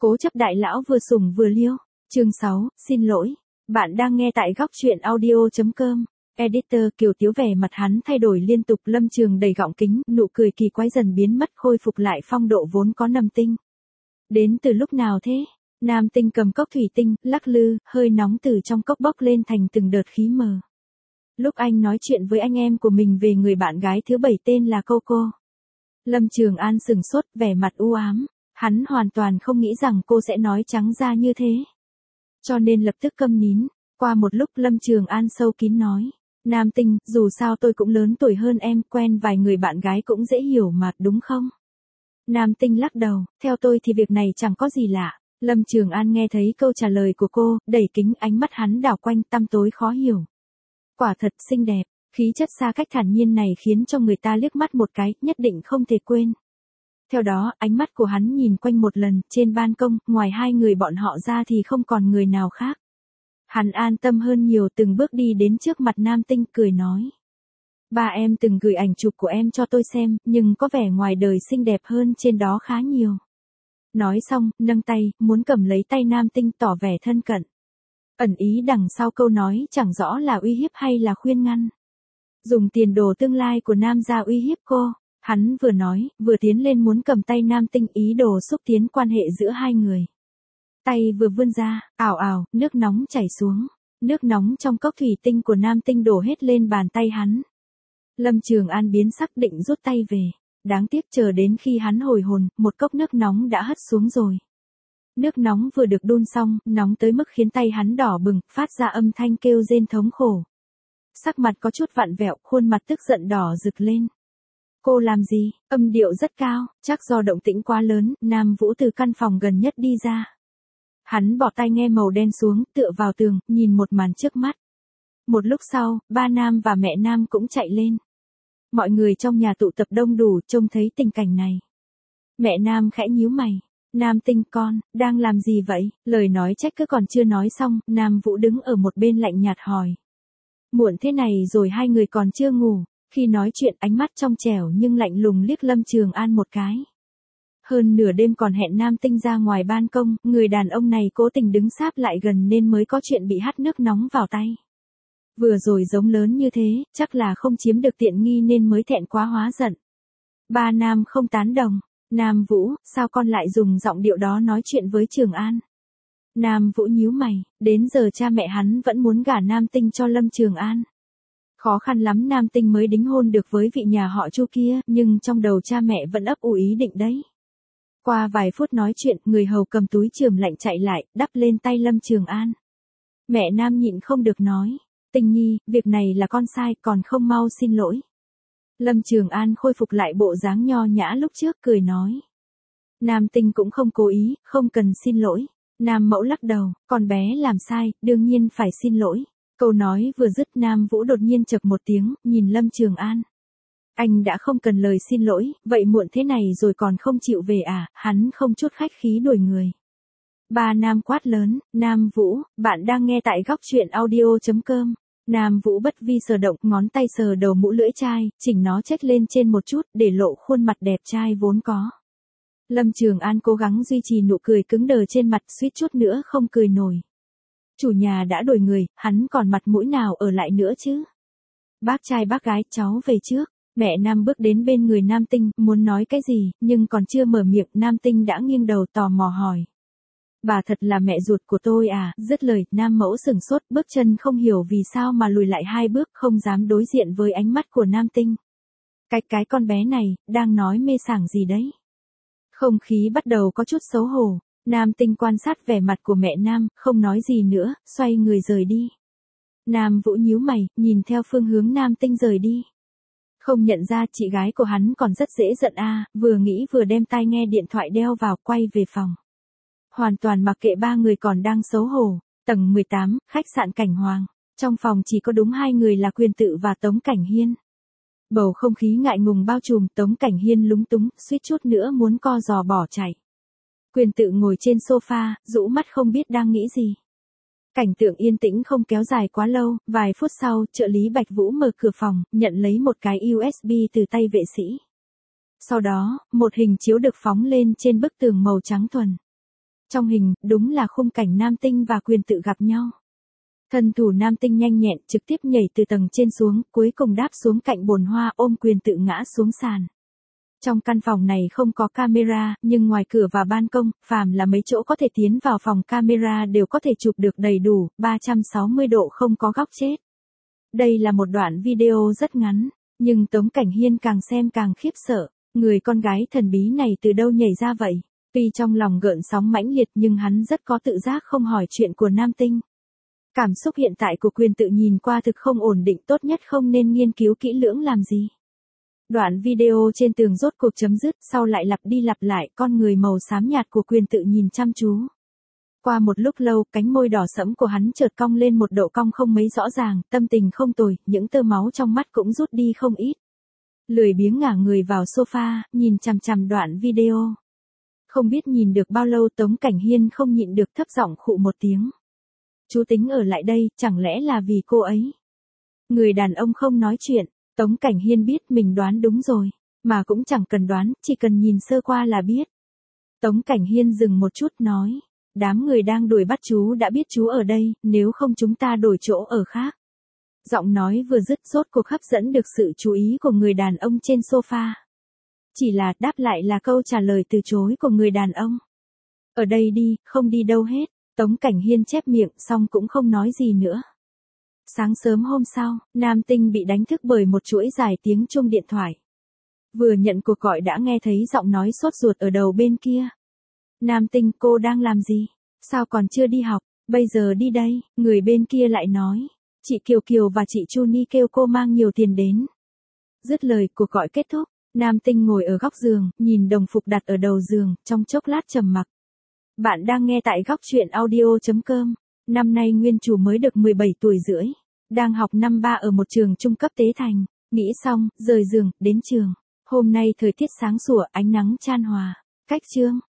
Cố chấp đại lão vừa sủng vừa liêu. Chương 6, xin lỗi. Bạn đang nghe tại góc truyện audio.com. Editor Kiều Tiếu, vẻ mặt hắn thay đổi liên tục. Lâm Trường đầy gọng kính, nụ cười kỳ quái dần biến mất, khôi phục lại phong độ vốn có. Nầm Tinh. Đến từ lúc nào thế? Nam Tinh cầm cốc thủy tinh, lắc lư, hơi nóng từ trong cốc bốc lên thành từng đợt khí mờ. Lúc anh nói chuyện với anh em của mình về người bạn gái thứ 7 tên là Coco. Lâm Trường An sừng sốt, vẻ mặt u ám. Hắn hoàn toàn không nghĩ rằng cô sẽ nói trắng ra như thế. Cho nên lập tức câm nín. Qua một lúc Lâm Trường An sâu kín nói. Nam Tinh, dù sao tôi cũng lớn tuổi hơn em, quen vài người bạn gái cũng dễ hiểu mà, đúng không? Nam Tinh lắc đầu, theo tôi thì việc này chẳng có gì lạ. Lâm Trường An nghe thấy câu trả lời của cô, đẩy kính, ánh mắt hắn đảo quanh, tăm tối khó hiểu. Quả thật xinh đẹp, khí chất xa cách thản nhiên này khiến cho người ta liếc mắt một cái, nhất định không thể quên. Theo đó, ánh mắt của hắn nhìn quanh một lần, trên ban công, ngoài hai người bọn họ ra thì không còn người nào khác. Hắn an tâm hơn nhiều, từng bước đi đến trước mặt Nam Tinh, cười nói. Ba em từng gửi ảnh chụp của em cho tôi xem, nhưng có vẻ ngoài đời xinh đẹp hơn trên đó khá nhiều. Nói xong, nâng tay, muốn cầm lấy tay Nam Tinh, tỏ vẻ thân cận. Ẩn ý đằng sau câu nói chẳng rõ là uy hiếp hay là khuyên ngăn. Dùng tiền đồ tương lai của Nam gia uy hiếp cô. Hắn vừa nói, vừa tiến lên muốn cầm tay Nam Tinh, ý đồ xúc tiến quan hệ giữa hai người. Tay vừa vươn ra, ào ào, nước nóng chảy xuống. Nước nóng trong cốc thủy tinh của Nam Tinh đổ hết lên bàn tay hắn. Lâm Trường An biến sắc, định rút tay về. Đáng tiếc chờ đến khi hắn hồi hồn, một cốc nước nóng đã hất xuống rồi. Nước nóng vừa được đun xong, nóng tới mức khiến tay hắn đỏ bừng, phát ra âm thanh kêu rên thống khổ. Sắc mặt có chút vặn vẹo, khuôn mặt tức giận đỏ rực lên. Cô làm gì? Âm điệu rất cao, chắc do động tĩnh quá lớn. Nam Vũ từ căn phòng gần nhất đi ra. Hắn bỏ tai nghe màu đen xuống, tựa vào tường, nhìn một màn trước mắt. Một lúc sau, ba Nam và mẹ Nam cũng chạy lên. Mọi người trong nhà tụ tập đông đủ, trông thấy tình cảnh này. Mẹ Nam khẽ nhíu mày. Nam Tinh con, đang làm gì vậy? Lời nói trách cứ còn chưa nói xong, Nam Vũ đứng ở một bên lạnh nhạt hỏi. Muộn thế này rồi hai người còn chưa ngủ. Khi nói chuyện, ánh mắt trong trẻo nhưng lạnh lùng liếc Lâm Trường An một cái. Hơn nửa đêm còn hẹn Nam Tinh ra ngoài ban công, người đàn ông này cố tình đứng sáp lại gần nên mới có chuyện bị hắt nước nóng vào tay. Vừa rồi giống lớn như thế, chắc là không chiếm được tiện nghi nên mới thẹn quá hóa giận. Ba Nam không tán đồng. Nam Vũ, sao con lại dùng giọng điệu đó nói chuyện với Trường An? Nam Vũ nhíu mày, đến giờ cha mẹ hắn vẫn muốn gả Nam Tinh cho Lâm Trường An. Khó khăn lắm Nam Tinh mới đính hôn được với vị nhà họ Chu kia, nhưng trong đầu cha mẹ vẫn ấp ủ ý định đấy. Qua vài phút nói chuyện, người hầu cầm túi chườm lạnh chạy lại, đắp lên tay Lâm Trường An. Mẹ Nam nhịn không được nói, Tinh Nhi, việc này là con sai, còn không mau xin lỗi. Lâm Trường An khôi phục lại bộ dáng nho nhã lúc trước, cười nói. Nam Tinh cũng không cố ý, không cần xin lỗi. Nam Mẫu lắc đầu, con bé làm sai, đương nhiên phải xin lỗi. Câu nói vừa dứt, Nam Vũ đột nhiên chậc một tiếng, nhìn Lâm Trường An. Anh đã không cần lời xin lỗi, vậy muộn thế này rồi còn không chịu về à? Hắn không chút khách khí đuổi người. Ba Nam quát lớn, Nam Vũ, bạn đang nghe tại góc truyện audio.com. Nam Vũ bất vi sở động, ngón tay sờ đầu mũ lưỡi chai, chỉnh nó chếch lên trên một chút, để lộ khuôn mặt đẹp trai vốn có. Lâm Trường An cố gắng duy trì nụ cười cứng đờ trên mặt, suýt chút nữa không cười nổi. Chủ nhà đã đuổi người, hắn còn mặt mũi nào ở lại nữa chứ? Bác trai bác gái, cháu về trước. Mẹ Nam bước đến bên người Nam Tinh, muốn nói cái gì, nhưng còn chưa mở miệng, Nam Tinh đã nghiêng đầu tò mò hỏi. Bà thật là mẹ ruột của tôi à? Dứt lời, Nam Mẫu sửng sốt, bước chân không hiểu vì sao mà lùi lại hai bước, không dám đối diện với ánh mắt của Nam Tinh. Cái con bé này, đang nói mê sảng gì đấy? Không khí bắt đầu có chút xấu hổ. Nam Tinh quan sát vẻ mặt của mẹ Nam, không nói gì nữa, xoay người rời đi. Nam Vũ nhíu mày, nhìn theo phương hướng Nam Tinh rời đi. Không nhận ra chị gái của hắn còn rất dễ giận à, vừa nghĩ vừa đem tai nghe điện thoại đeo vào, quay về phòng. Hoàn toàn mặc kệ ba người còn đang xấu hổ. Tầng 18, khách sạn Cảnh Hoàng. Trong phòng chỉ có đúng hai người là Quyền Tự và Tống Cảnh Hiên. Bầu không khí ngại ngùng bao trùm, Tống Cảnh Hiên lúng túng, suýt chút nữa muốn co giò bỏ chạy. Quyền Tự ngồi trên sofa, rũ mắt không biết đang nghĩ gì. Cảnh tượng yên tĩnh không kéo dài quá lâu, vài phút sau, trợ lý Bạch Vũ mở cửa phòng, nhận lấy một cái USB từ tay vệ sĩ. Sau đó, một hình chiếu được phóng lên trên bức tường màu trắng thuần. Trong hình, đúng là khung cảnh Nam Tinh và Quyền Tự gặp nhau. Thân thủ Nam Tinh nhanh nhẹn trực tiếp nhảy từ tầng trên xuống, cuối cùng đáp xuống cạnh bồn hoa ôm Quyền Tự ngã xuống sàn. Trong căn phòng này không có camera, nhưng ngoài cửa và ban công, phàm là mấy chỗ có thể tiến vào phòng camera đều có thể chụp được đầy đủ, 360 độ không có góc chết. Đây là một đoạn video rất ngắn, nhưng Tống Cảnh Hiên càng xem càng khiếp sợ, người con gái thần bí này từ đâu nhảy ra vậy? Tuy trong lòng gợn sóng mãnh liệt nhưng hắn rất có tự giác không hỏi chuyện của Nam Tinh. Cảm xúc hiện tại của Quyền Tự nhìn qua thực không ổn định, tốt nhất không nên nghiên cứu kỹ lưỡng làm gì. Đoạn video trên tường rốt cuộc chấm dứt, sau lại lặp đi lặp lại, con người màu xám nhạt của Quyền Tự nhìn chăm chú. Qua một lúc lâu, cánh môi đỏ sẫm của hắn chợt cong lên một độ cong không mấy rõ ràng, tâm tình không tồi, những tơ máu trong mắt cũng rút đi không ít. Lười biếng ngả người vào sofa, nhìn chằm chằm đoạn video. Không biết nhìn được bao lâu Tống Cảnh Hiên không nhịn được thấp giọng khụ một tiếng. Chú tính ở lại đây, chẳng lẽ là vì cô ấy? Người đàn ông không nói chuyện, Tống Cảnh Hiên biết mình đoán đúng rồi, mà cũng chẳng cần đoán, chỉ cần nhìn sơ qua là biết. Tống Cảnh Hiên dừng một chút nói, đám người đang đuổi bắt chú đã biết chú ở đây, nếu không chúng ta đổi chỗ ở khác. Giọng nói vừa dứt rốt cuộc hấp dẫn được sự chú ý của người đàn ông trên sofa. Chỉ là đáp lại là câu trả lời từ chối của người đàn ông. Ở đây đi, không đi đâu hết. Tống Cảnh Hiên chép miệng xong cũng không nói gì nữa. Sáng sớm hôm sau, Nam Tinh bị đánh thức bởi một chuỗi dài tiếng chuông điện thoại. Vừa nhận cuộc gọi đã nghe thấy giọng nói sốt ruột ở đầu bên kia. Nam Tinh, cô đang làm gì? Sao còn chưa đi học? Bây giờ đi đây, người bên kia lại nói. Chị Kiều Kiều và chị Chu Ni kêu cô mang nhiều tiền đến. Dứt lời, cuộc gọi kết thúc. Nam Tinh ngồi ở góc giường, nhìn đồng phục đặt ở đầu giường, trong chốc lát trầm mặc. Bạn đang nghe tại góc truyện audio.com. Năm nay nguyên chủ mới được 17 tuổi rưỡi. Đang học năm 3 ở một trường trung cấp Tế Thành. Nghĩ xong, rời giường, đến trường. Hôm nay thời tiết sáng sủa, ánh nắng chan hòa. Cách chương.